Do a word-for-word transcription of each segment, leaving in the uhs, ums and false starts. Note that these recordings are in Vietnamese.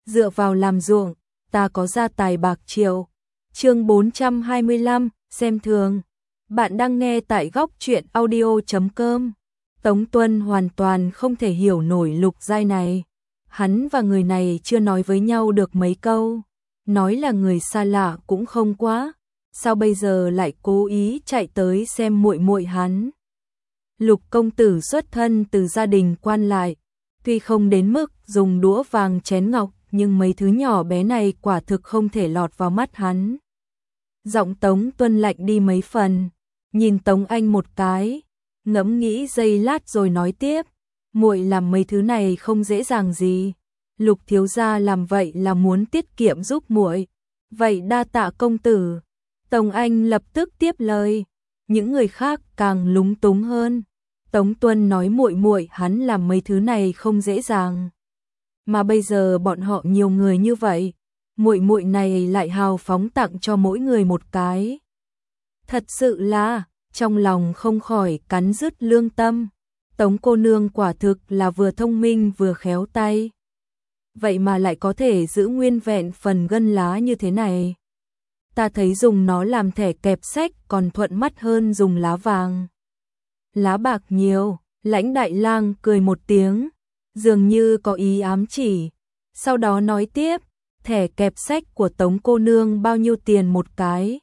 dựa vào làm ruộng, ta có gia tài bạc triệu. Chương bốn trăm hai mươi lăm, xem thường. Bạn đang nghe tại góc truyện audio chấm com. Tống Tuân hoàn toàn không thể hiểu nổi Lục Giai này. Hắn và người này chưa nói với nhau được mấy câu, nói là người xa lạ cũng không quá, sao bây giờ lại cố ý chạy tới xem muội muội hắn. Lục công tử xuất thân từ gia đình quan lại, tuy không đến mức dùng đũa vàng chén ngọc, nhưng mấy thứ nhỏ bé này quả thực không thể lọt vào mắt hắn. Giọng Tống Tuân lạnh đi mấy phần, nhìn Tống Anh một cái, ngẫm nghĩ giây lát rồi nói tiếp, muội làm mấy thứ này không dễ dàng gì. Lục thiếu gia làm vậy là muốn tiết kiệm giúp muội. Vậy đa tạ công tử. Tống Anh lập tức tiếp lời, những người khác càng lúng túng hơn. Tống Tuân nói muội muội hắn làm mấy thứ này không dễ dàng, mà bây giờ bọn họ nhiều người như vậy, muội muội này lại hào phóng tặng cho mỗi người một cái. Thật sự là, trong lòng không khỏi cắn rứt lương tâm. Tống cô nương quả thực là vừa thông minh vừa khéo tay. Vậy mà lại có thể giữ nguyên vẹn phần gân lá như thế này. Ta thấy dùng nó làm thẻ kẹp sách còn thuận mắt hơn dùng lá vàng. Lá bạc nhiều, Lãnh Đại Lang cười một tiếng, dường như có ý ám chỉ. Sau đó nói tiếp, thẻ kẹp sách của Tống cô nương bao nhiêu tiền một cái?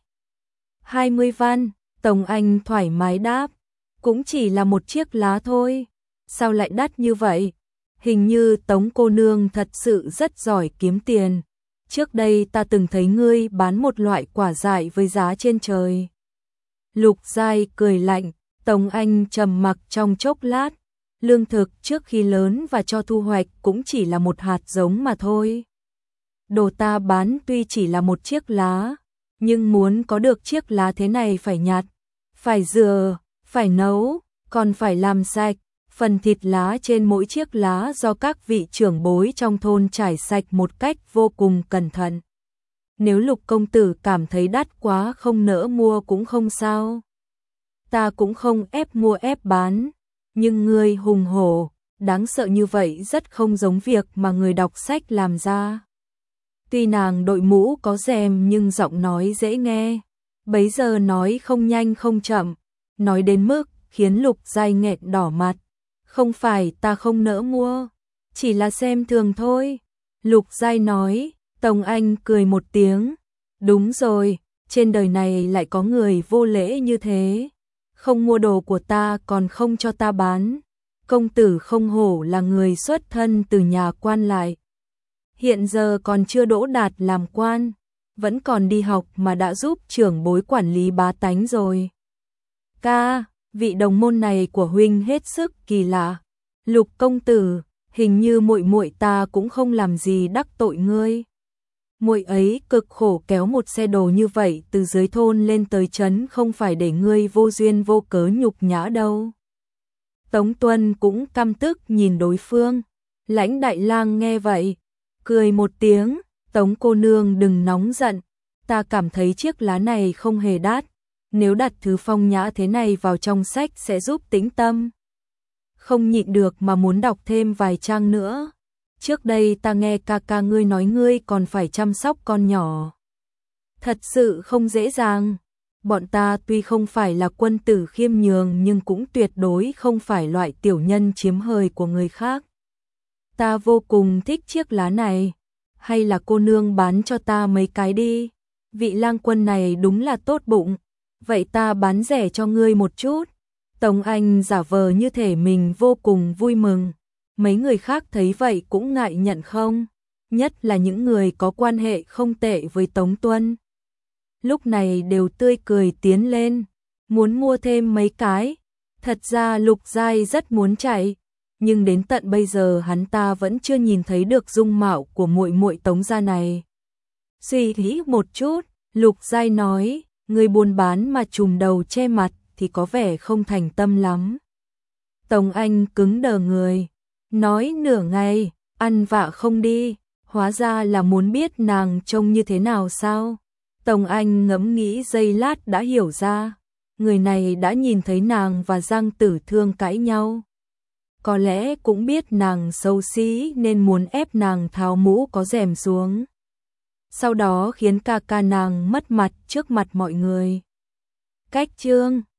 hai mươi văn, Tống Anh thoải mái đáp, cũng chỉ là một chiếc lá thôi, sao lại đắt như vậy? Hình như Tống cô nương thật sự rất giỏi kiếm tiền. Trước đây ta từng thấy ngươi bán một loại quả dại với giá trên trời. Lục Giai cười lạnh, Tống Anh trầm mặc trong chốc lát. Lương thực trước khi lớn và cho thu hoạch cũng chỉ là một hạt giống mà thôi. Đồ ta bán tuy chỉ là một chiếc lá, nhưng muốn có được chiếc lá thế này phải nhặt, phải rửa, phải nấu, còn phải làm sạch. Phần thịt lá trên mỗi chiếc lá do các vị trưởng bối trong thôn trải sạch một cách vô cùng cẩn thận. Nếu Lục công tử cảm thấy đắt quá không nỡ mua cũng không sao. Ta cũng không ép mua ép bán, nhưng ngươi hùng hổ, đáng sợ như vậy rất không giống việc mà người đọc sách làm ra. Tuy nàng đội mũ có rèm nhưng giọng nói dễ nghe, bấy giờ nói không nhanh không chậm, nói đến mức khiến Lục Giai nghẹn đỏ mặt. Không phải ta không nỡ mua, chỉ là xem thường thôi. Lục Giai nói. Tống Anh cười một tiếng, đúng rồi, trên đời này lại có người vô lễ như thế, không mua đồ của ta còn không cho ta bán. Công tử không hổ là người xuất thân từ nhà quan lại, hiện giờ còn chưa đỗ đạt làm quan, vẫn còn đi học mà đã giúp trưởng bối quản lý bá tánh rồi. Ca, vị đồng môn này của huynh hết sức kỳ lạ. Lục công tử, hình như muội muội ta cũng không làm gì đắc tội ngươi. Muội ấy cực khổ kéo một xe đồ như vậy từ dưới thôn lên tới trấn không phải để ngươi vô duyên vô cớ nhục nhã đâu. Tống Tuân cũng căm tức nhìn đối phương. Lãnh Đại Lang nghe vậy, cười một tiếng, Tống cô nương đừng nóng giận, ta cảm thấy chiếc lá này không hề đắt, nếu đặt thứ phong nhã thế này vào trong sách sẽ giúp tĩnh tâm. Không nhịn được mà muốn đọc thêm vài trang nữa. Trước đây ta nghe ca ca ngươi nói ngươi còn phải chăm sóc con nhỏ. Thật sự không dễ dàng. Bọn ta tuy không phải là quân tử khiêm nhường nhưng cũng tuyệt đối không phải loại tiểu nhân chiếm hời của người khác. Ta vô cùng thích chiếc lá này. Hay là cô nương bán cho ta mấy cái đi. Vị lang quân này đúng là tốt bụng. Vậy ta bán rẻ cho ngươi một chút. Tống Anh giả vờ như thể mình vô cùng vui mừng. Mấy người khác thấy vậy cũng ngại nhận không. Nhất là những người có quan hệ không tệ với Tống Tuân. Lúc này đều tươi cười tiến lên, muốn mua thêm mấy cái. Thật ra Lục Giai rất muốn chạy, nhưng đến tận bây giờ hắn ta vẫn chưa nhìn thấy được dung mạo của muội muội Tống gia này. Suy nghĩ một chút, Lục Giai nói, người buôn bán mà trùm đầu che mặt thì có vẻ không thành tâm lắm. Tống Anh cứng đờ người, nói nửa ngày, ăn vạ không đi, hóa ra là muốn biết nàng trông như thế nào sao? Tống Anh ngẫm nghĩ giây lát đã hiểu ra, người này đã nhìn thấy nàng và Giang Tử Thương cãi nhau. có lẽ cũng biết nàng xấu xí nên muốn ép nàng tháo mũ có rèm xuống. Sau đó khiến ca ca nàng mất mặt trước mặt mọi người. Cách chương